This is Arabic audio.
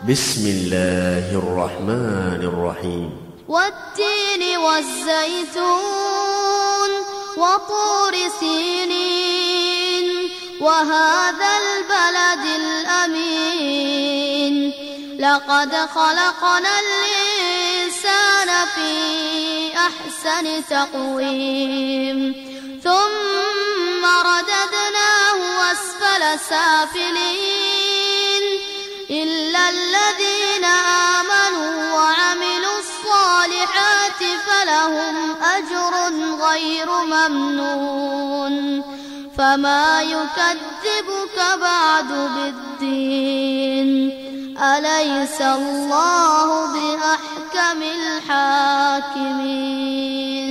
بسم الله الرحمن الرحيم. والتين والزيتون وطور سينين وهذا البلد الأمين لقد خلقنا الإنسان في أحسن تقويم ثم رددناه أسفل سافلين إلا الذين آمنوا وعملوا الصالحات فلهم أجر غير ممنون فما يكذبك بعد بالدين أليس الله بأحكم الحاكمين.